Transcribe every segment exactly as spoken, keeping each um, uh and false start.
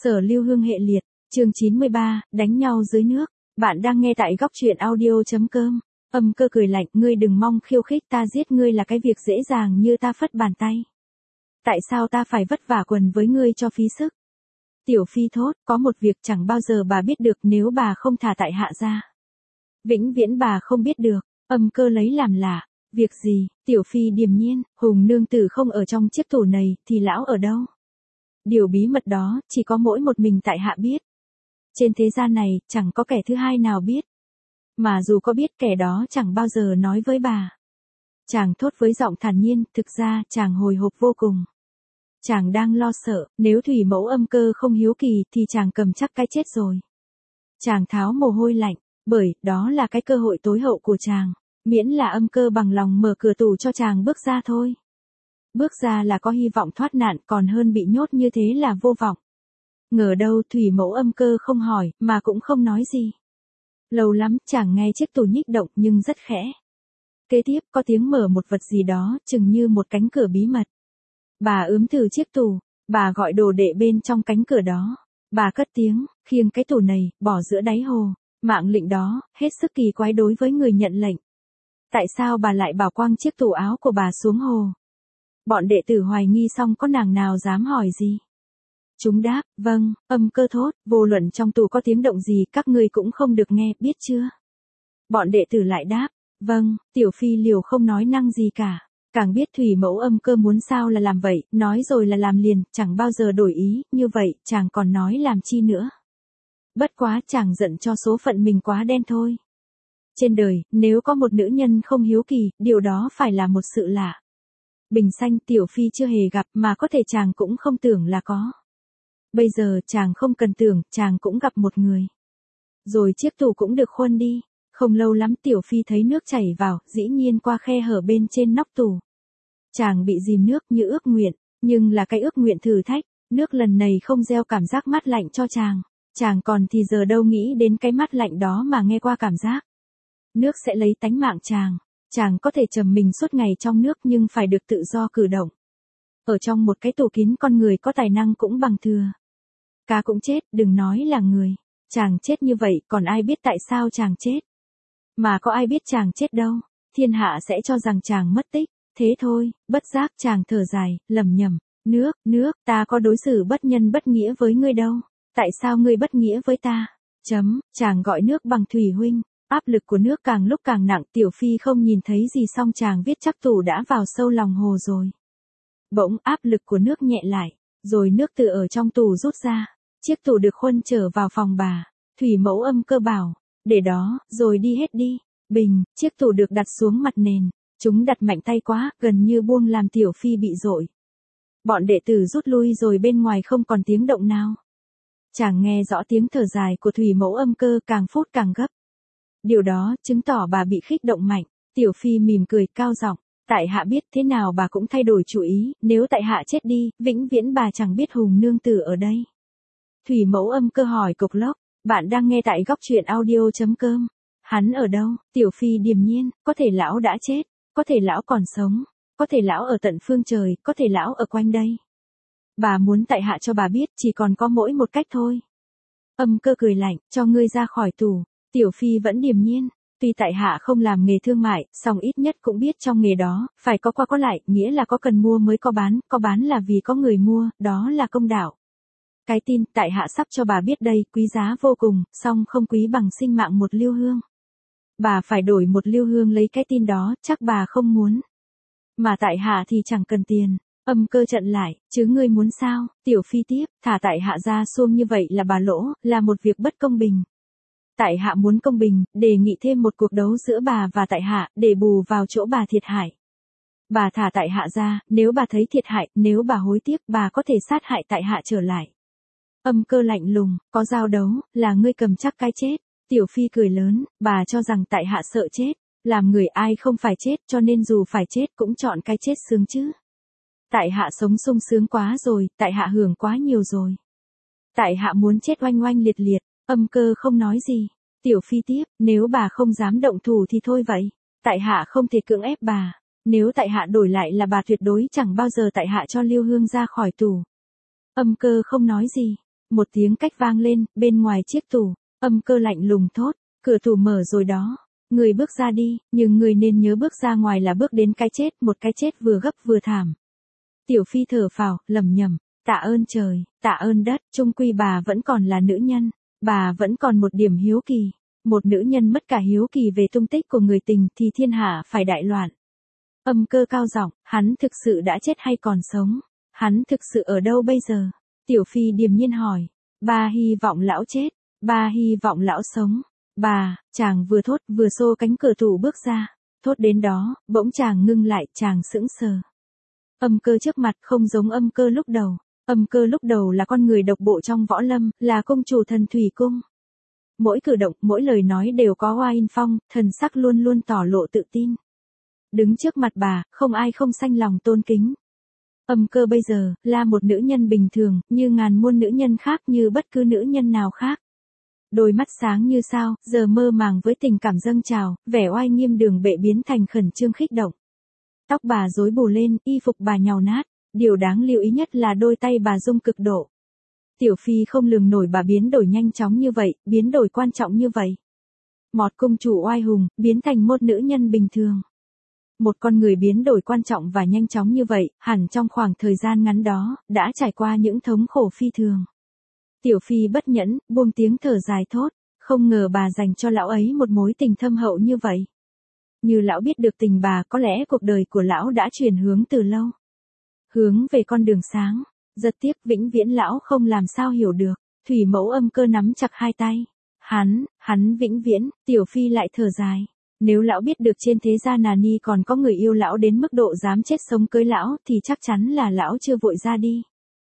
Sở Lưu Hương hệ liệt, chương chín mươi ba, đánh nhau dưới nước. Bạn đang nghe tại góc truyện audio.com. Âm Cơ cười lạnh, ngươi đừng mong khiêu khích, ta giết ngươi là cái việc dễ dàng như ta phất bàn tay. Tại sao ta phải vất vả quần với ngươi cho phí sức? Tiểu Phi thốt, có một việc chẳng bao giờ bà biết được nếu bà không thả tại hạ ra. Vĩnh viễn bà không biết được. Âm Cơ lấy làm lạ. Việc gì? Tiểu Phi điềm nhiên, Hùng nương tử không ở trong chiếc tủ này, thì lão ở đâu? Điều bí mật đó, chỉ có mỗi một mình tại hạ biết. Trên thế gian này, chẳng có kẻ thứ hai nào biết. Mà dù có biết, kẻ đó chẳng bao giờ nói với bà. Chàng thốt với giọng thản nhiên, thực ra, chàng hồi hộp vô cùng. Chàng đang lo sợ, nếu Thủy Mẫu Âm Cơ không hiếu kỳ, thì chàng cầm chắc cái chết rồi. Chàng tháo mồ hôi lạnh, bởi, đó là cái cơ hội tối hậu của chàng. Miễn là Âm Cơ bằng lòng mở cửa tủ cho chàng bước ra thôi. Bước ra là có hy vọng thoát nạn, còn hơn bị nhốt như thế là vô vọng. Ngờ đâu Thủy Mẫu Âm Cơ không hỏi, mà cũng không nói gì. Lâu lắm, chàng nghe chiếc tủ nhích động nhưng rất khẽ. Kế tiếp có tiếng mở một vật gì đó, chừng như một cánh cửa bí mật. Bà ướm từ chiếc tủ, bà gọi đồ đệ bên trong cánh cửa đó. Bà cất tiếng, khiêng cái tủ này, bỏ giữa đáy hồ. Mạng lệnh đó, hết sức kỳ quái đối với người nhận lệnh. Tại sao bà lại bảo quăng chiếc tủ áo của bà xuống hồ? Bọn đệ tử hoài nghi xong có nàng nào dám hỏi gì? Chúng đáp, vâng, Âm Cơ thốt, vô luận trong tù có tiếng động gì các ngươi cũng không được nghe, biết chưa? Bọn đệ tử lại đáp, vâng, Tiểu Phi liều không nói năng gì cả. Càng biết Thủy Mẫu Âm Cơ muốn sao là làm vậy, nói rồi là làm liền, chẳng bao giờ đổi ý, như vậy, chàng còn nói làm chi nữa. Bất quá chàng giận cho số phận mình quá đen thôi. Trên đời, nếu có một nữ nhân không hiếu kỳ, điều đó phải là một sự lạ. Bình xanh Tiểu Phi chưa hề gặp mà có thể chàng cũng không tưởng là có. Bây giờ chàng không cần tưởng, chàng cũng gặp một người. Rồi chiếc tủ cũng được khuân đi. Không lâu lắm Tiểu Phi thấy nước chảy vào, dĩ nhiên qua khe hở bên trên nóc tủ. Chàng bị dìm nước như ước nguyện, nhưng là cái ước nguyện thử thách. Nước lần này không gieo cảm giác mát lạnh cho chàng. Chàng còn thì giờ đâu nghĩ đến cái mát lạnh đó mà nghe qua cảm giác. Nước sẽ lấy tánh mạng chàng. Chàng có thể trầm mình suốt ngày trong nước nhưng phải được tự do cử động. Ở trong một cái tủ kín con người có tài năng cũng bằng thừa. Cá cũng chết, đừng nói là người. Chàng chết như vậy, còn ai biết tại sao chàng chết? Mà có ai biết chàng chết đâu. Thiên hạ sẽ cho rằng chàng mất tích. Thế thôi, bất giác chàng thở dài, lẩm nhẩm. Nước, nước, ta có đối xử bất nhân bất nghĩa với ngươi đâu. Tại sao ngươi bất nghĩa với ta? Chấm, chàng gọi nước bằng thủy huynh. Áp lực của nước càng lúc càng nặng, Tiểu Phi không nhìn thấy gì xong chàng biết chắc tủ đã vào sâu lòng hồ rồi. Bỗng áp lực của nước nhẹ lại, rồi nước từ ở trong tủ rút ra. Chiếc tủ được khuân trở vào phòng bà. Thủy Mẫu Âm Cơ bảo, để đó, rồi đi hết đi. Bình, chiếc tủ được đặt xuống mặt nền. Chúng đặt mạnh tay quá, gần như buông làm Tiểu Phi bị dội. Bọn đệ tử rút lui rồi bên ngoài không còn tiếng động nào. Chàng nghe rõ tiếng thở dài của Thủy Mẫu Âm Cơ càng phút càng gấp. Điều đó chứng tỏ bà bị khích động mạnh. Tiểu Phi mỉm cười cao giọng, tại hạ biết thế nào bà cũng thay đổi chủ ý, nếu tại hạ chết đi, vĩnh viễn bà chẳng biết Hùng nương tử ở đây. Thủy Mẫu Âm Cơ hỏi cộc lốc, bạn đang nghe tại góc truyện audio.com. Hắn ở đâu? Tiểu Phi điềm nhiên, có thể lão đã chết, có thể lão còn sống, có thể lão ở tận phương trời, có thể lão ở quanh đây. Bà muốn tại hạ cho bà biết chỉ còn có mỗi một cách thôi. Âm Cơ cười lạnh, cho ngươi ra khỏi tù. Tiểu Phi vẫn điềm nhiên, tuy tại hạ không làm nghề thương mại, song ít nhất cũng biết trong nghề đó, phải có qua có lại, nghĩa là có cần mua mới có bán, có bán là vì có người mua, đó là công đạo. Cái tin, tại hạ sắp cho bà biết đây, quý giá vô cùng, song không quý bằng sinh mạng một liêu hương. Bà phải đổi một liêu hương lấy cái tin đó, chắc bà không muốn. Mà tại hạ thì chẳng cần tiền. Âm Cơ trận lại, chứ ngươi muốn sao? Tiểu Phi tiếp, thả tại hạ ra xuông như vậy là bà lỗ, là một việc bất công bình. Tại hạ muốn công bình, đề nghị thêm một cuộc đấu giữa bà và tại hạ, để bù vào chỗ bà thiệt hại. Bà thả tại hạ ra, nếu bà thấy thiệt hại, nếu bà hối tiếc, bà có thể sát hại tại hạ trở lại. Âm Cơ lạnh lùng, có giao đấu, là ngươi cầm chắc cái chết. Tiểu Phi cười lớn, bà cho rằng tại hạ sợ chết, làm người ai không phải chết, cho nên dù phải chết cũng chọn cái chết sướng chứ. Tại hạ sống sung sướng quá rồi, tại hạ hưởng quá nhiều rồi. Tại hạ muốn chết oanh oanh liệt liệt. Âm Cơ không nói gì. Tiểu Phi tiếp, nếu bà không dám động thủ thì thôi vậy. Tại hạ không thể cưỡng ép bà. Nếu tại hạ đổi lại là bà tuyệt đối chẳng bao giờ tại hạ cho Liêu Hương ra khỏi tù. Âm Cơ không nói gì. Một tiếng cách vang lên, bên ngoài chiếc tủ, Âm Cơ lạnh lùng thốt, cửa tủ mở rồi đó. Người bước ra đi, nhưng người nên nhớ bước ra ngoài là bước đến cái chết, một cái chết vừa gấp vừa thảm. Tiểu Phi thở phào, lẩm nhẩm, tạ ơn trời, tạ ơn đất, chung quy bà vẫn còn là nữ nhân, bà vẫn còn một điểm hiếu kỳ. Một nữ nhân mất cả hiếu kỳ về tung tích của người tình thì thiên hạ phải đại loạn. Âm Cơ cao giọng, hắn thực sự đã chết hay còn sống? Hắn thực sự ở đâu bây giờ? Tiểu Phi điềm nhiên hỏi, bà hy vọng lão chết, bà hy vọng lão sống. Bà, chàng vừa thốt vừa xô cánh cửa tủ bước ra, thốt đến đó, bỗng chàng ngưng lại, chàng sững sờ. Âm Cơ trước mặt không giống Âm Cơ lúc đầu, Âm Cơ lúc đầu là con người độc bộ trong võ lâm, là công chủ thần thủy cung. Mỗi cử động, mỗi lời nói đều có oai in phong, thần sắc luôn luôn tỏ lộ tự tin. Đứng trước mặt bà, không ai không sanh lòng tôn kính. Âm Cơ bây giờ, là một nữ nhân bình thường, như ngàn muôn nữ nhân khác, như bất cứ nữ nhân nào khác. Đôi mắt sáng như sao, giờ mơ màng với tình cảm dâng trào, vẻ oai nghiêm đường bệ biến thành khẩn trương khích động. Tóc bà rối bù lên, y phục bà nhàu nát, điều đáng lưu ý nhất là đôi tay bà rung cực độ. Tiểu Phi không lường nổi bà biến đổi nhanh chóng như vậy, biến đổi quan trọng như vậy. Một công chủ oai hùng, biến thành một nữ nhân bình thường. Một con người biến đổi quan trọng và nhanh chóng như vậy, hẳn trong khoảng thời gian ngắn đó, đã trải qua những thống khổ phi thường. Tiểu Phi bất nhẫn, buông tiếng thở dài thốt, không ngờ bà dành cho lão ấy một mối tình thâm hậu như vậy. Như lão biết được tình bà, có lẽ cuộc đời của lão đã chuyển hướng từ lâu. Hướng về con đường sáng, rất tiếc vĩnh viễn lão không làm sao hiểu được. Thủy Mẫu Âm Cơ nắm chặt hai tay. Hắn, hắn vĩnh viễn, Tiểu Phi lại thở dài. Nếu lão biết được trên thế gian nà ni còn có người yêu lão đến mức độ dám chết sống cưới lão thì chắc chắn là lão chưa vội ra đi.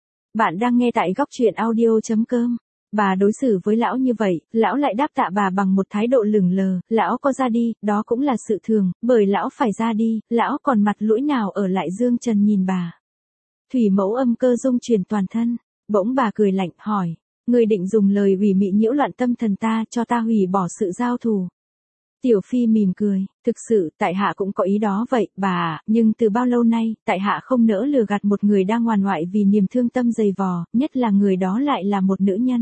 Bạn đang nghe tại góc truyện audio.com. Bà đối xử với lão như vậy, lão lại đáp tạ bà bằng một thái độ lửng lờ, lão có ra đi, đó cũng là sự thường, bởi lão phải ra đi, lão còn mặt mũi nào ở lại dương trần nhìn bà. Thủy Mẫu Âm Cơ rung chuyển toàn thân, bỗng bà cười lạnh hỏi, người định dùng lời ủy mị nhiễu loạn tâm thần ta cho ta hủy bỏ sự giao thù. Tiểu Phi mỉm cười, thực sự, tại hạ cũng có ý đó vậy, bà à, nhưng từ bao lâu nay, tại hạ không nỡ lừa gạt một người đang ngoan ngoại vì niềm thương tâm dày vò, nhất là người đó lại là một nữ nhân.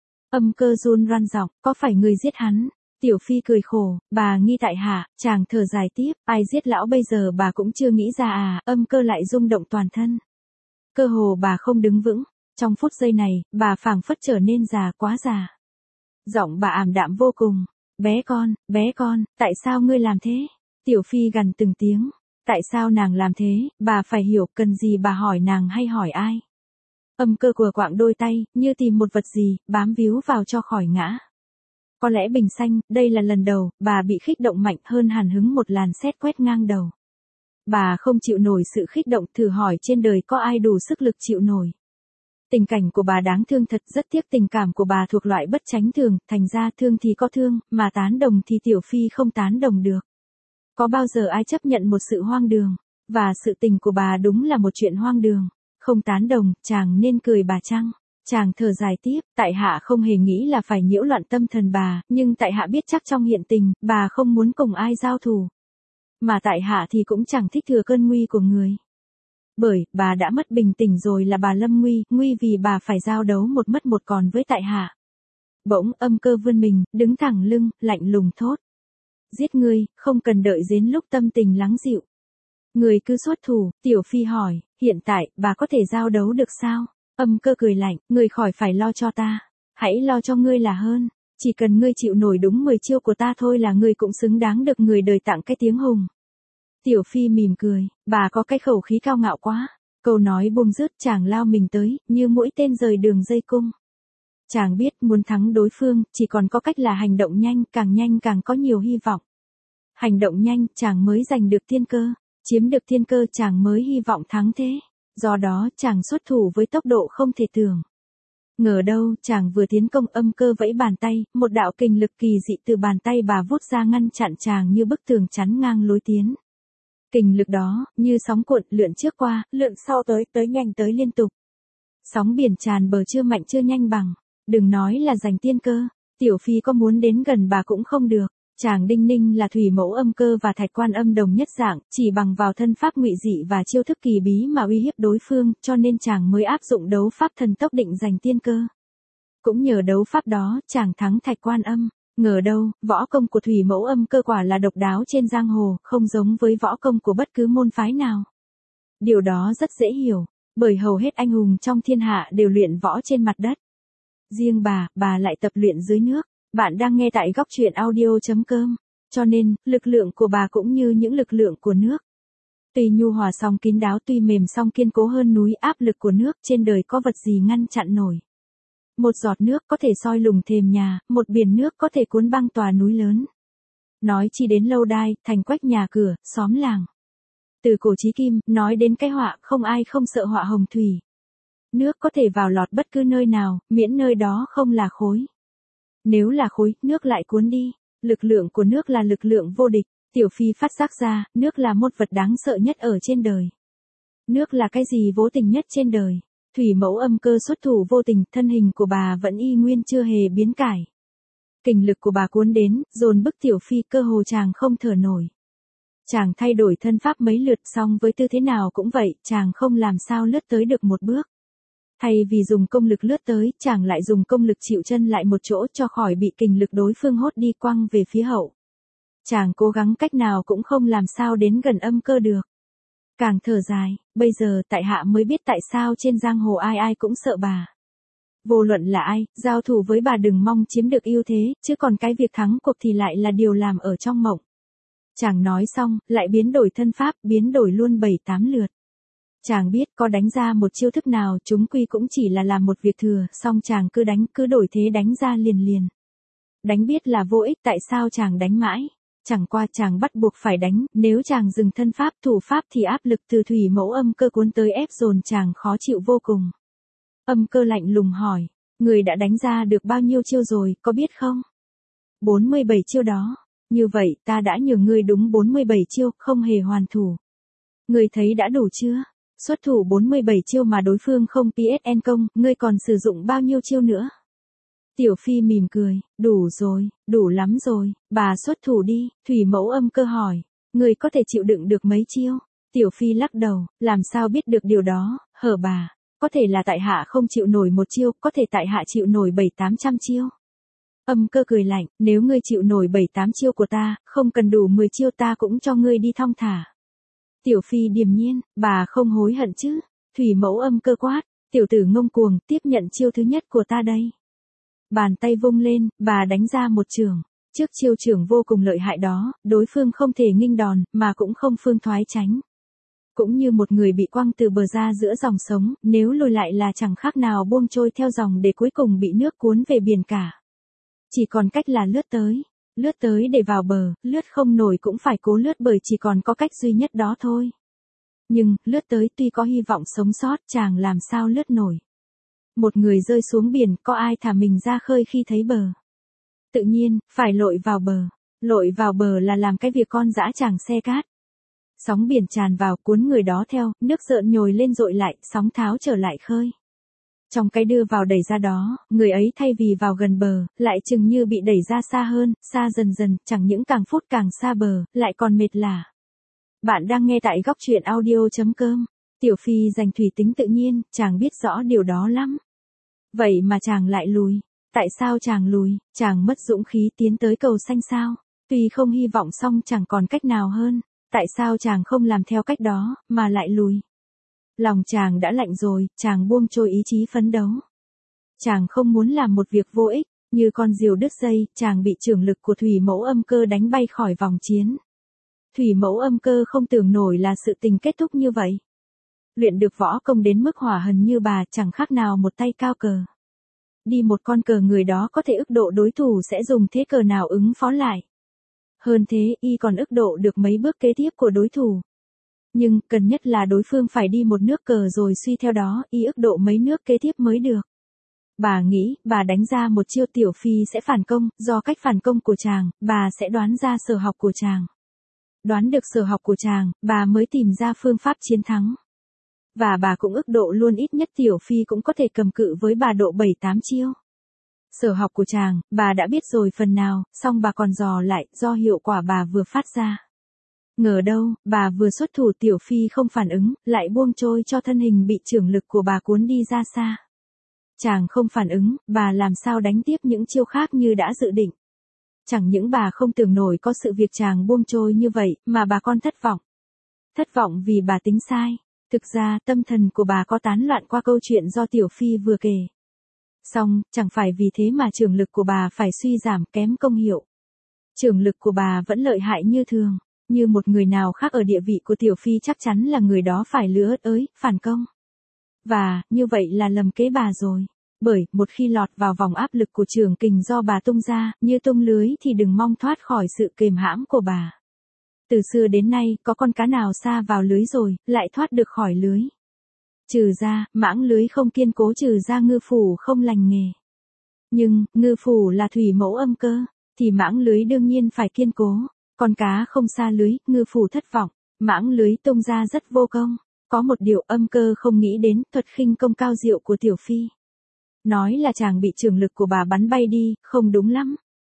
Âm Cơ run run giọng, có phải người giết hắn? Tiểu Phi cười khổ, bà nghi tại hạ, chàng thở dài tiếp, ai giết lão bây giờ bà cũng chưa nghĩ ra à, Âm Cơ lại rung động toàn thân. Cơ hồ bà không đứng vững, trong phút giây này, bà phảng phất trở nên già quá già. Giọng bà ảm đạm vô cùng. Bé con, bé con, tại sao ngươi làm thế? Tiểu Phi gằn từng tiếng. Tại sao nàng làm thế, bà phải hiểu, cần gì bà hỏi nàng hay hỏi ai? Âm Cơ của quạng đôi tay, như tìm một vật gì, bám víu vào cho khỏi ngã. Có lẽ bình sanh, đây là lần đầu, bà bị khích động mạnh hơn hàn hứng một làn sét quét ngang đầu. Bà không chịu nổi sự khích động, thử hỏi trên đời có ai đủ sức lực chịu nổi. Tình cảnh của bà đáng thương thật, rất tiếc tình cảm của bà thuộc loại bất chánh thường, thành ra thương thì có thương, mà tán đồng thì Tiểu Phi không tán đồng được. Có bao giờ ai chấp nhận một sự hoang đường, và sự tình của bà đúng là một chuyện hoang đường. Không tán đồng, chàng nên cười bà chăng? Chàng thở dài tiếp, tại hạ không hề nghĩ là phải nhiễu loạn tâm thần bà, nhưng tại hạ biết chắc trong hiện tình, bà không muốn cùng ai giao thù. Mà tại hạ thì cũng chẳng thích thừa cơn nguy của người. Bởi, bà đã mất bình tĩnh rồi là bà lâm nguy, nguy vì bà phải giao đấu một mất một còn với tại hạ. Bỗng Âm Cơ vươn mình, đứng thẳng lưng, lạnh lùng thốt. Giết ngươi, không cần đợi đến lúc tâm tình lắng dịu. Người cứ xuất thủ, Tiểu Phi hỏi, hiện tại, bà có thể giao đấu được sao? Âm Cơ cười lạnh, ngươi khỏi phải lo cho ta. Hãy lo cho ngươi là hơn. Chỉ cần ngươi chịu nổi đúng mười chiêu của ta thôi là ngươi cũng xứng đáng được người đời tặng cái tiếng hùng. Tiểu Phi mỉm cười, bà có cái khẩu khí cao ngạo quá. Câu nói buông dứt, chàng lao mình tới, như mũi tên rời đường dây cung. Chàng biết muốn thắng đối phương, chỉ còn có cách là hành động nhanh, càng nhanh càng có nhiều hy vọng. Hành động nhanh, chàng mới giành được thiên cơ, chiếm được thiên cơ chàng mới hy vọng thắng thế. Do đó, chàng xuất thủ với tốc độ không thể tưởng. Ngờ đâu, chàng vừa tiến công Âm Cơ vẫy bàn tay, một đạo kình lực kỳ dị từ bàn tay bà vút ra ngăn chặn chàng như bức tường chắn ngang lối tiến. Kình lực đó, như sóng cuộn, lượn trước qua, lượn sau tới, tới nhanh tới liên tục. Sóng biển tràn bờ chưa mạnh chưa nhanh bằng, đừng nói là giành tiên cơ, Tiểu Phi có muốn đến gần bà cũng không được. Chàng đinh ninh là Thủy Mẫu Âm Cơ và Thạch Quan Âm đồng nhất dạng, chỉ bằng vào thân pháp ngụy dị và chiêu thức kỳ bí mà uy hiếp đối phương, cho nên chàng mới áp dụng đấu pháp thần tốc định giành tiên cơ. Cũng nhờ đấu pháp đó, chàng thắng Thạch Quan Âm. Ngờ đâu, võ công của Thủy Mẫu Âm Cơ quả là độc đáo trên giang hồ, không giống với võ công của bất cứ môn phái nào. Điều đó rất dễ hiểu, bởi hầu hết anh hùng trong thiên hạ đều luyện võ trên mặt đất. Riêng bà, bà lại tập luyện dưới nước. Bạn đang nghe tại góc truyện audio.com. Cho nên, lực lượng của bà cũng như những lực lượng của nước. Tuy nhu hòa song kín đáo, tuy mềm song kiên cố hơn núi, áp lực của nước trên đời có vật gì ngăn chặn nổi. Một giọt nước có thể soi lùng thềm nhà, một biển nước có thể cuốn băng tòa núi lớn. Nói chi đến lâu đài, thành quách nhà cửa, xóm làng. Từ cổ chí kim, nói đến cái họa, không ai không sợ họa hồng thủy. Nước có thể vào lọt bất cứ nơi nào, miễn nơi đó không là khối. Nếu là khối, nước lại cuốn đi. Lực lượng của nước là lực lượng vô địch. Tiểu Phi phát giác ra, nước là một vật đáng sợ nhất ở trên đời. Nước là cái gì vô tình nhất trên đời. Thủy Mẫu Âm Cơ xuất thủ vô tình, thân hình của bà vẫn y nguyên chưa hề biến cải. Kình lực của bà cuốn đến, dồn bức Tiểu Phi, cơ hồ chàng không thở nổi. Chàng thay đổi thân pháp mấy lượt, xong với tư thế nào cũng vậy, chàng không làm sao lướt tới được một bước. Thay vì dùng công lực lướt tới, chàng lại dùng công lực chịu chân lại một chỗ cho khỏi bị kình lực đối phương hốt đi quăng về phía hậu. Chàng cố gắng cách nào cũng không làm sao đến gần Âm Cơ được. Càng thở dài, bây giờ tại hạ mới biết tại sao trên giang hồ ai ai cũng sợ bà. Vô luận là ai, giao thủ với bà đừng mong chiếm được ưu thế, chứ còn cái việc thắng cuộc thì lại là điều làm ở trong mộng. Chàng nói xong, lại biến đổi thân pháp, biến đổi luôn bảy tám lượt. Chàng biết có đánh ra một chiêu thức nào chúng quy cũng chỉ là làm một việc thừa, xong chàng cứ đánh, cứ đổi thế đánh ra liền liền. Đánh biết là vô ích, tại sao chàng đánh mãi? Chẳng qua chàng bắt buộc phải đánh, nếu chàng dừng thân pháp thủ pháp thì áp lực từ Thủy Mẫu Âm Cơ cuốn tới ép dồn chàng khó chịu vô cùng. Âm Cơ lạnh lùng hỏi, người đã đánh ra được bao nhiêu chiêu rồi, có biết không? bốn mươi bảy chiêu đó. Như vậy ta đã nhường ngươi đúng bốn mươi bảy chiêu, không hề hoàn thủ. Ngươi thấy đã đủ chưa? Xuất thủ bốn mươi bảy chiêu mà đối phương không pê ét en công, ngươi còn sử dụng bao nhiêu chiêu nữa? Tiểu Phi mỉm cười, đủ rồi, đủ lắm rồi, bà xuất thủ đi. Thủy Mẫu Âm Cơ hỏi, ngươi có thể chịu đựng được mấy chiêu? Tiểu Phi lắc đầu, làm sao biết được điều đó, hở bà, có thể là tại hạ không chịu nổi một chiêu, có thể tại hạ chịu nổi bảy tám trăm chiêu. Âm Cơ cười lạnh, nếu ngươi chịu nổi bảy tám chiêu của ta, không cần đủ mười chiêu ta cũng cho ngươi đi thong thả. Tiểu Phi điềm nhiên, bà không hối hận chứ? Thủy Mẫu Âm Cơ quát, tiểu tử ngông cuồng, tiếp nhận chiêu thứ nhất của ta đây. Bàn tay vung lên, bà đánh ra một chưởng. Trước chiêu chưởng vô cùng lợi hại đó, đối phương không thể nghênh đòn, mà cũng không phương thoái tránh. Cũng như một người bị quăng từ bờ ra giữa dòng sống, nếu lùi lại là chẳng khác nào buông trôi theo dòng để cuối cùng bị nước cuốn về biển cả. Chỉ còn cách là lướt tới. Lướt tới để vào bờ, lướt không nổi cũng phải cố lướt bởi chỉ còn có cách duy nhất đó thôi. Nhưng, lướt tới tuy có hy vọng sống sót, chàng làm sao lướt nổi. Một người rơi xuống biển, có ai thả mình ra khơi khi thấy bờ. Tự nhiên, phải lội vào bờ. Lội vào bờ là làm cái việc con dã tràng xe cát. Sóng biển tràn vào, cuốn người đó theo, nước rợn nhồi lên dội lại, sóng tháo trở lại khơi. Trong cái đưa vào đẩy ra đó, người ấy thay vì vào gần bờ, lại chừng như bị đẩy ra xa hơn, xa dần dần, chẳng những càng phút càng xa bờ, lại còn mệt lả. Bạn đang nghe tại góc truyện audio.com. Tiểu Phi dành thủy tính tự nhiên, chàng biết rõ điều đó lắm. Vậy mà chàng lại lùi. Tại sao chàng lùi? Chàng mất dũng khí tiến tới cầu xanh sao? Tuy không hy vọng xong chẳng còn cách nào hơn. Tại sao chàng không làm theo cách đó, mà lại lùi? Lòng chàng đã lạnh rồi, chàng buông trôi ý chí phấn đấu. Chàng không muốn làm một việc vô ích, như con diều đứt dây, chàng bị chưởng lực của Thủy Mẫu Âm Cơ đánh bay khỏi vòng chiến. Thủy Mẫu Âm Cơ không tưởng nổi là sự tình kết thúc như vậy. Luyện được võ công đến mức hỏa hần như bà chẳng khác nào một tay cao cờ. Đi một con cờ người đó có thể ức độ đối thủ sẽ dùng thế cờ nào ứng phó lại. Hơn thế, y còn ức độ được mấy bước kế tiếp của đối thủ. Nhưng, cần nhất là đối phương phải đi một nước cờ rồi suy theo đó, y ức độ mấy nước kế tiếp mới được. Bà nghĩ, bà đánh ra một chiêu Tiểu Phi sẽ phản công, do cách phản công của chàng, bà sẽ đoán ra sở học của chàng. Đoán được sở học của chàng, bà mới tìm ra phương pháp chiến thắng. Và bà cũng ức độ luôn ít nhất Tiểu Phi cũng có thể cầm cự với bà độ bảy tám chiêu. Sở học của chàng, bà đã biết rồi phần nào, xong bà còn dò lại, do hiệu quả bà vừa phát ra. Ngờ đâu, bà vừa xuất thủ Tiểu Phi không phản ứng, lại buông trôi cho thân hình bị chưởng lực của bà cuốn đi ra xa. Chàng không phản ứng, bà làm sao đánh tiếp những chiêu khác như đã dự định. Chẳng những bà không tưởng nổi có sự việc chàng buông trôi như vậy, mà bà còn thất vọng. Thất vọng vì bà tính sai. Thực ra tâm thần của bà có tán loạn qua câu chuyện do Tiểu Phi vừa kể. Xong, chẳng phải vì thế mà trường lực của bà phải suy giảm kém công hiệu. Trường lực của bà vẫn lợi hại như thường, như một người nào khác ở địa vị của Tiểu Phi chắc chắn là người đó phải lứa ớt ới, phản công. Và, như vậy là lầm kế bà rồi. Bởi, một khi lọt vào vòng áp lực của trường kình do bà tung ra, như tung lưới thì đừng mong thoát khỏi sự kềm hãm của bà. Từ xưa đến nay, có con cá nào sa vào lưới rồi, lại thoát được khỏi lưới. Trừ ra, mãng lưới không kiên cố, trừ ra ngư phủ không lành nghề. Nhưng, ngư phủ là thủy mẫu âm cơ, thì mãng lưới đương nhiên phải kiên cố. Con cá không sa lưới, ngư phủ thất vọng, mãng lưới tung ra rất vô công. Có một điều âm cơ không nghĩ đến, thuật khinh công cao diệu của Tiểu Phi. Nói là chàng bị trường lực của bà bắn bay đi, không đúng lắm.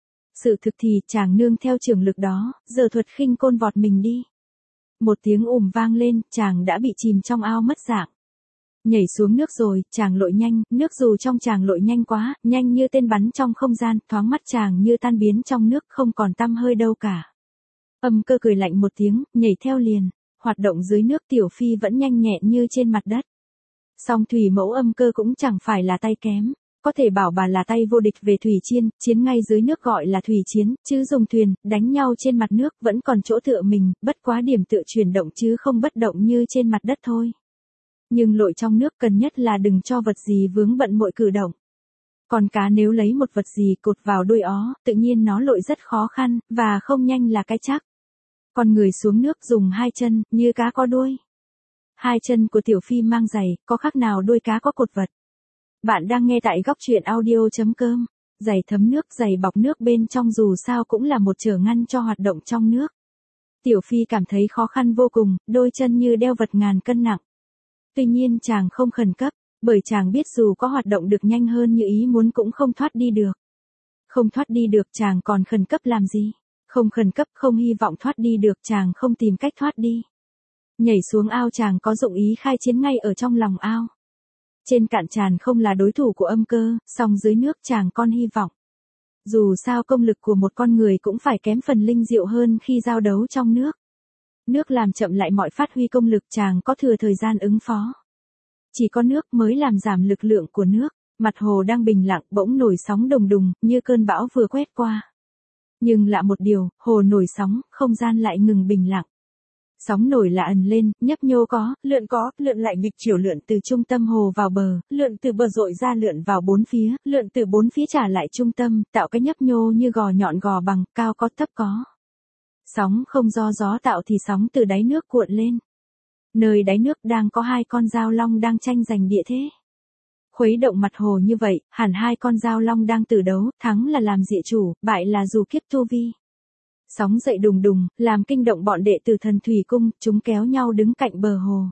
Sự thực thì chàng nương theo trường lực đó, giờ thuật khinh côn vọt mình đi. Một tiếng ùm vang lên, chàng đã bị chìm trong ao mất dạng. Nhảy xuống nước rồi, chàng lội nhanh, nước dù trong chàng lội nhanh quá, nhanh như tên bắn trong không gian, thoáng mắt chàng như tan biến trong nước, không còn tăm hơi đâu cả. Âm cơ cười lạnh một tiếng, nhảy theo liền. Hoạt động dưới nước Tiểu Phi vẫn nhanh nhẹn như trên mặt đất. Song thủy mẫu âm cơ cũng chẳng phải là tay kém. Có thể bảo bà là tay vô địch về thủy chiến, chiến ngay dưới nước gọi là thủy chiến, chứ dùng thuyền, đánh nhau trên mặt nước vẫn còn chỗ tựa mình, bất quá điểm tựa chuyển động chứ không bất động như trên mặt đất thôi. Nhưng lội trong nước cần nhất là đừng cho vật gì vướng bận mọi cử động. Còn cá nếu lấy một vật gì cột vào đuôi ó, tự nhiên nó lội rất khó khăn, và không nhanh là cái chắc. Còn người xuống nước dùng hai chân, như cá có đuôi. Hai chân của Tiểu Phi mang giày, có khác nào đuôi cá có cột vật. Bạn đang nghe tại góc truyện audio chấm com. Giày thấm nước, giày bọc nước bên trong dù sao cũng là một trở ngăn cho hoạt động trong nước. Tiểu Phi cảm thấy khó khăn vô cùng, đôi chân như đeo vật ngàn cân nặng. Tuy nhiên chàng không khẩn cấp, bởi chàng biết dù có hoạt động được nhanh hơn như ý muốn cũng không thoát đi được. Không thoát đi được chàng còn khẩn cấp làm gì? Không khẩn cấp, không hy vọng thoát đi được chàng không tìm cách thoát đi. Nhảy xuống ao chàng có dụng ý khai chiến ngay ở trong lòng ao. Trên cạn tràn không là đối thủ của âm cơ, song dưới nước chàng còn hy vọng. Dù sao công lực của một con người cũng phải kém phần linh diệu hơn khi giao đấu trong nước. Nước làm chậm lại mọi phát huy công lực chàng có thừa thời gian ứng phó. Chỉ có nước mới làm giảm lực lượng của nước, mặt hồ đang bình lặng bỗng nổi sóng đùng đùng như cơn bão vừa quét qua. Nhưng lạ một điều, hồ nổi sóng, không gian lại ngừng bình lặng. Sóng nổi là ẩn lên, nhấp nhô có, lượn có, lượn lại nghịch chiều lượn từ trung tâm hồ vào bờ, lượn từ bờ dội ra lượn vào bốn phía, lượn từ bốn phía trả lại trung tâm, tạo cái nhấp nhô như gò nhọn gò bằng, cao có thấp có. Sóng không do gió tạo thì sóng từ đáy nước cuộn lên. Nơi đáy nước đang có hai con dao long đang tranh giành địa thế. Khuấy động mặt hồ như vậy, hẳn hai con dao long đang tử đấu, thắng là làm địa chủ, bại là dù kiếp tu vi. Sóng dậy đùng đùng, làm kinh động bọn đệ tử Thần Thủy Cung, chúng kéo nhau đứng cạnh bờ hồ.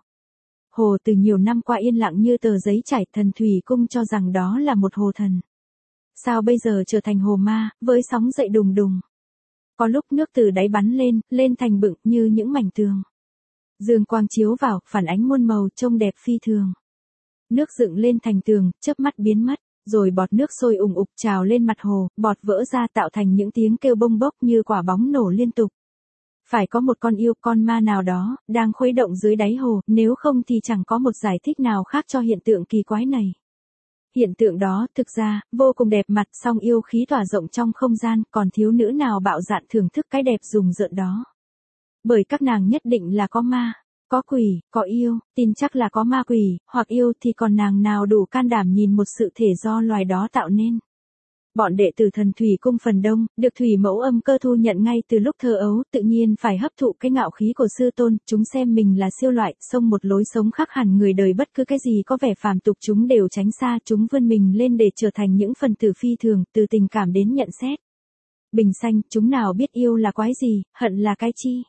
Hồ từ nhiều năm qua yên lặng như tờ giấy trải, Thần Thủy Cung cho rằng đó là một hồ thần. Sao bây giờ trở thành hồ ma, với sóng dậy đùng đùng. Có lúc nước từ đáy bắn lên, lên thành bựng như những mảnh tường. Dương quang chiếu vào, phản ánh muôn màu trông đẹp phi thường. Nước dựng lên thành tường, chớp mắt biến mất, rồi bọt nước sôi ùng ục trào lên mặt hồ, bọt vỡ ra tạo thành những tiếng kêu bông bốc như quả bóng nổ liên tục. Phải có một con yêu con ma nào đó, đang khuấy động dưới đáy hồ, nếu không thì chẳng có một giải thích nào khác cho hiện tượng kỳ quái này. Hiện tượng đó, thực ra, vô cùng đẹp mặt, song yêu khí tỏa rộng trong không gian, còn thiếu nữ nào bạo dạn thưởng thức cái đẹp rùng rợn đó. Bởi các nàng nhất định là có ma, có quỷ, có yêu, tin chắc là có ma quỷ, hoặc yêu thì còn nàng nào đủ can đảm nhìn một sự thể do loài đó tạo nên. Bọn đệ tử Thần Thủy Cung phần đông, được thủy mẫu âm cơ thu nhận ngay từ lúc thơ ấu, tự nhiên phải hấp thụ cái ngạo khí của sư tôn, chúng xem mình là siêu loại, xông một lối sống khác hẳn người đời, bất cứ cái gì có vẻ phàm tục chúng đều tránh xa, chúng vươn mình lên để trở thành những phần tử phi thường, từ tình cảm đến nhận xét. Bình xanh, chúng nào biết yêu là quái gì, hận là cái chi.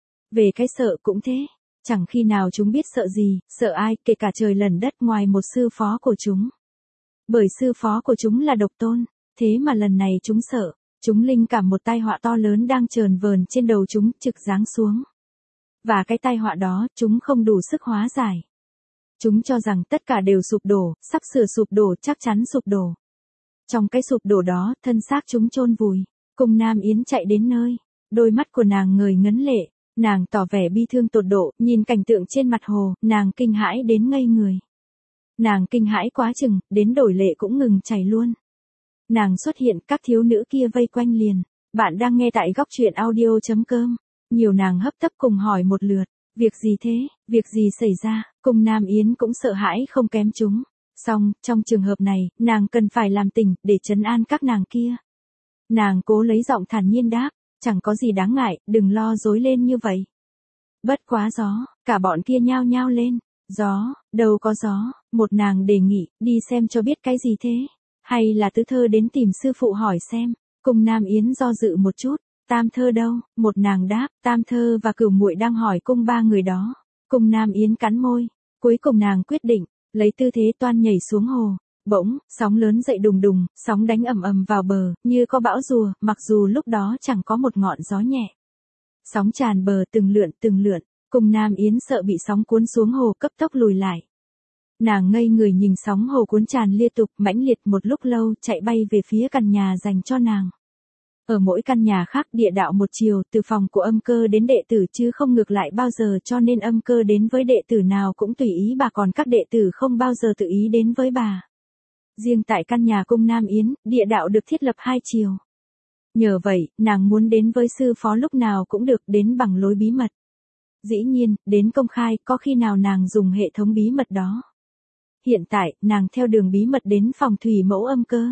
Về cái sợ cũng thế. Chẳng khi nào chúng biết sợ gì, sợ ai, kể cả trời lẫn đất ngoài một sư phó của chúng. Bởi sư phó của chúng là độc tôn, thế mà lần này chúng sợ, chúng linh cảm một tai họa to lớn đang chờn vờn trên đầu chúng, trực giáng xuống. Và cái tai họa đó, chúng không đủ sức hóa giải. Chúng cho rằng tất cả đều sụp đổ, sắp sửa sụp đổ, chắc chắn sụp đổ. Trong cái sụp đổ đó, thân xác chúng chôn vùi. Cung Nam Yến chạy đến nơi. Đôi mắt của nàng ngời ngấn lệ. Nàng tỏ vẻ bi thương tột độ, nhìn cảnh tượng trên mặt hồ, nàng kinh hãi đến ngây người. Nàng kinh hãi quá chừng, đến đổi lệ cũng ngừng chảy luôn. Nàng xuất hiện, các thiếu nữ kia vây quanh liền. Bạn đang nghe tại góc truyện audio chấm com. Nhiều nàng hấp tấp cùng hỏi một lượt. Việc gì thế, việc gì xảy ra, Cung Nam Yến cũng sợ hãi không kém chúng. Song, trong trường hợp này, nàng cần phải làm tình, để trấn an các nàng kia. Nàng cố lấy giọng thản nhiên đáp, chẳng có gì đáng ngại, đừng lo dối lên như vậy. Bất quá gió, cả bọn kia nhao nhao lên. Gió, đâu có gió, một nàng đề nghị, đi xem cho biết cái gì thế. Hay là tứ thơ đến tìm sư phụ hỏi xem. Cung Nam Yến do dự một chút. Tam thơ đâu? Một nàng đáp, Tam thơ và Cửu muội đang hỏi cung ba người đó. Cung Nam Yến cắn môi. Cuối cùng nàng quyết định, lấy tư thế toan nhảy xuống hồ. Bỗng, sóng lớn dậy đùng đùng, sóng đánh ầm ầm vào bờ, như có bão rùa, mặc dù lúc đó chẳng có một ngọn gió nhẹ. Sóng tràn bờ từng lượn từng lượn, Cung Nam Yến sợ bị sóng cuốn xuống hồ, cấp tốc lùi lại. Nàng ngây người nhìn sóng hồ cuốn tràn liên tục, mãnh liệt một lúc lâu, chạy bay về phía căn nhà dành cho nàng. Ở mỗi căn nhà khác địa đạo một chiều, từ phòng của âm cơ đến đệ tử chứ không ngược lại bao giờ, cho nên âm cơ đến với đệ tử nào cũng tùy ý bà, còn các đệ tử không bao giờ tự ý đến với bà. Riêng tại căn nhà Cung Nam Yến, địa đạo được thiết lập hai chiều. Nhờ vậy, nàng muốn đến với sư phó lúc nào cũng được, đến bằng lối bí mật. Dĩ nhiên, đến công khai, có khi nào nàng dùng hệ thống bí mật đó. Hiện tại, nàng theo đường bí mật đến phòng thủy mẫu âm cơ.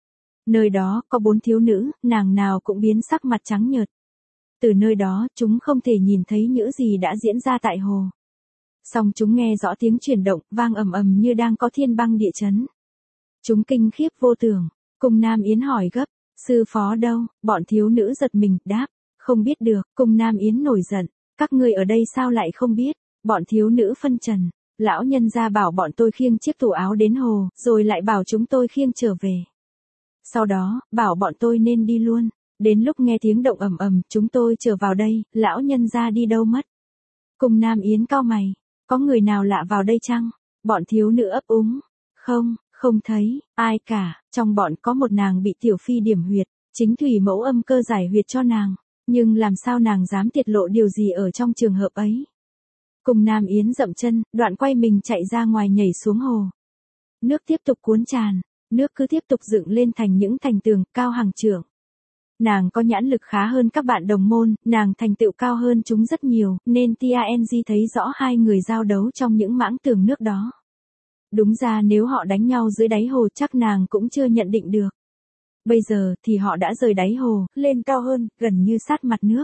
Nơi đó, có bốn thiếu nữ, nàng nào cũng biến sắc mặt trắng nhợt. Từ nơi đó, chúng không thể nhìn thấy những gì đã diễn ra tại hồ. Song chúng nghe rõ tiếng chuyển động, vang ầm ầm như đang có thiên băng địa chấn. Chúng kinh khiếp vô tưởng. Cung Nam Yến hỏi gấp, sư phó đâu? Bọn thiếu nữ giật mình, đáp, không biết được. Cung Nam Yến nổi giận, các ngươi ở đây sao lại không biết? Bọn thiếu nữ phân trần, lão nhân gia bảo bọn tôi khiêng chiếc tủ áo đến hồ, rồi lại bảo chúng tôi khiêng trở về. Sau đó, bảo bọn tôi nên đi luôn. Đến lúc nghe tiếng động ầm ầm, chúng tôi trở vào đây, lão nhân gia đi đâu mất? Cung Nam Yến cau mày, có người nào lạ vào đây chăng? Bọn thiếu nữ ấp úng, không, không thấy, ai cả, trong bọn có một nàng bị tiểu phi điểm huyệt, chính thủy mẫu âm cơ giải huyệt cho nàng, nhưng làm sao nàng dám tiết lộ điều gì ở trong trường hợp ấy? Cung Nam Yến dậm chân, đoạn quay mình chạy ra ngoài nhảy xuống hồ. Nước tiếp tục cuốn tràn. Nước cứ tiếp tục dựng lên thành những thành tường cao hàng trượng. Nàng có nhãn lực khá hơn các bạn đồng môn, nàng thành tựu cao hơn chúng rất nhiều, nên Tianji thấy rõ hai người giao đấu trong những mảng tường nước đó. Đúng ra nếu họ đánh nhau dưới đáy hồ chắc nàng cũng chưa nhận định được. Bây giờ thì họ đã rời đáy hồ, lên cao hơn, gần như sát mặt nước.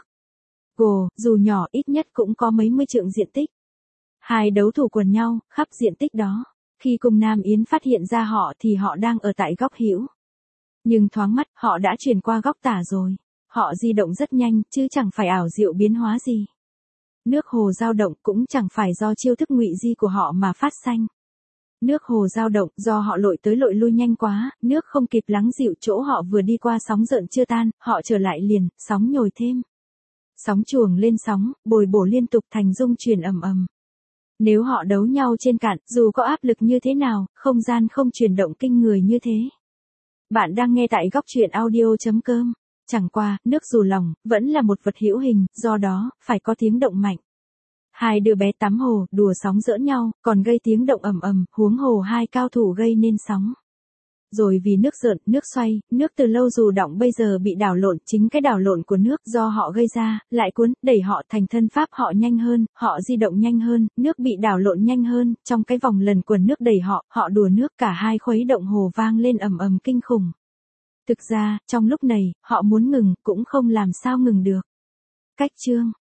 Gồ, dù nhỏ ít nhất cũng có mấy mươi trượng diện tích. Hai đấu thủ quần nhau, khắp diện tích đó. Khi Cung Nam Yến phát hiện ra họ thì họ đang ở tại góc hữu. Nhưng thoáng mắt, họ đã chuyển qua góc tả rồi. Họ di động rất nhanh, chứ chẳng phải ảo diệu biến hóa gì. Nước hồ dao động cũng chẳng phải do chiêu thức ngụy di của họ mà phát sanh. Nước hồ dao động do họ lội tới lội lui nhanh quá, nước không kịp lắng dịu, chỗ họ vừa đi qua sóng gợn chưa tan, họ trở lại liền, sóng nhồi thêm. Sóng chuồng lên sóng, bồi bổ liên tục thành rung chuyển ầm ầm. Nếu họ đấu nhau trên cạn, dù có áp lực như thế nào, không gian không chuyển động kinh người như thế. Bạn đang nghe tại góc truyện audio chấm com. Chẳng qua, nước dù lòng, vẫn là một vật hữu hình, do đó, phải có tiếng động mạnh. Hai đứa bé tắm hồ, đùa sóng giỡn nhau, còn gây tiếng động ầm ầm, huống hồ hai cao thủ gây nên sóng. Rồi vì nước rợn, nước xoay, nước từ lâu dù đọng bây giờ bị đảo lộn, chính cái đảo lộn của nước do họ gây ra, lại cuốn, đẩy họ thành thân pháp họ nhanh hơn, họ di động nhanh hơn, nước bị đảo lộn nhanh hơn, trong cái vòng lần quần nước đẩy họ, họ đùa nước, cả hai khuấy động hồ vang lên ầm ầm kinh khủng. Thực ra, trong lúc này, họ muốn ngừng, cũng không làm sao ngừng được. Cách chương